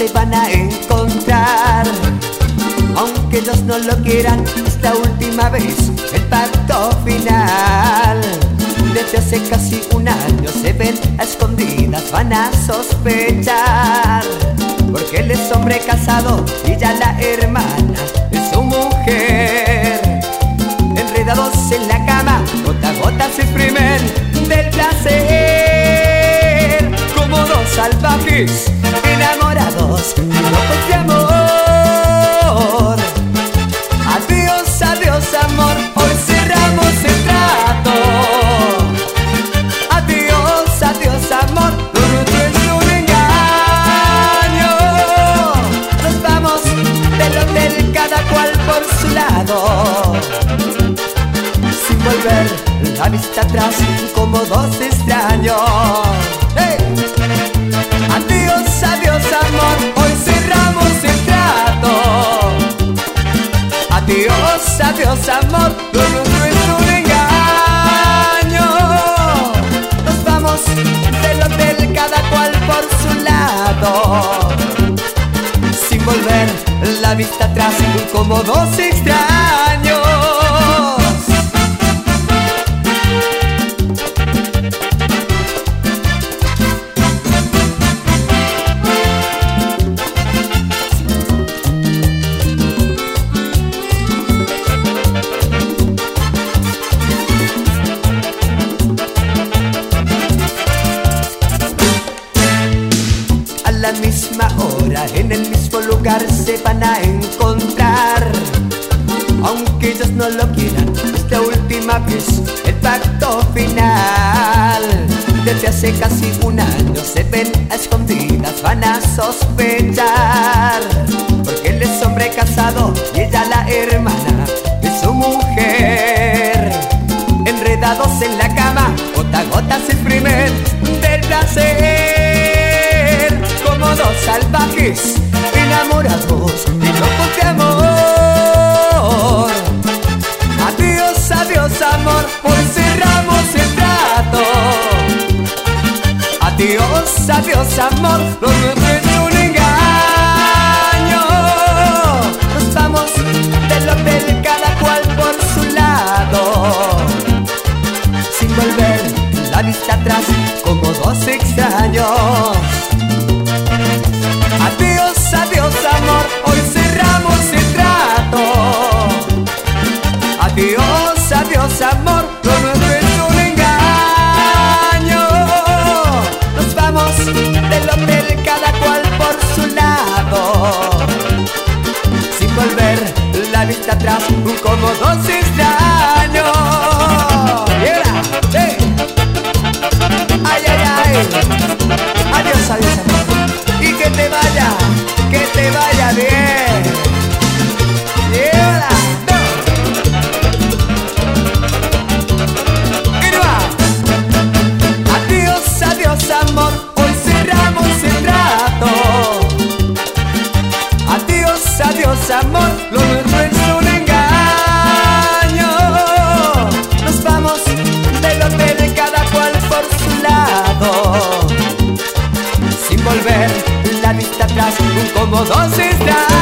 se van a encontrar. Aunque ellos no lo quieran, es la última vez, el pacto final. Desde hace casi un año se ven a escondidas, van a sospechar, porque él es hombre casado y ya la hermana es su mujer. Enredados en la cama, gota a gota se exprimen del placer, como dos salvajes enamorados y locos de amor. Adiós, adiós amor, hoy cerramos el trato. Adiós, adiós amor, lo nuestro es un engaño. Nos vamos del hotel cada cual por su lado, sin volver la vista atrás como dos extraños. ¡Hey! Adiós, adiós amor, hoy cerramos el trato. Adiós, adiós amor, lo nuestro es un engaño. Nos vamos del hotel cada cual por su lado, sin volver la vista atrás como dos extraños. A la misma hora, en el mismo lugar se van a encontrar. Aunque ellos no lo quieran, es la última vez, el pacto final. Desde hace casi un año se ven a escondidas, van a sospechar, porque él es hombre casado y ella la hermana de su mujer. Enredados en la cama, gota a gota se exprimen del placer, como dos salvajes enamorados y locos de amor. Adiós, adiós amor, hoy cerramos el trato. Adiós, adiós amor, lo nuestro es un engaño. Nos vamos del hotel cada cual por su lado, sin volver la vista atrás como dos extraños. Adiós, adiós amor, hoy cerramos el trato. Adiós, adiós amor, lo nuestro es un engaño. Nos vamos del hotel cada cual por su lado, sin volver la vista atrás como dos extraños. Yeah. Hey. Ay, ay, ay. Adiós, adiós amor, y que te vaya bien. Yeah. Adiós, adiós amor, hoy cerramos el trato. Adiós, adiós amor, lo nuestro es un engaño. Nos vamos del hotel cada cual por su lado, sin volver la vista atrás como dos extraños.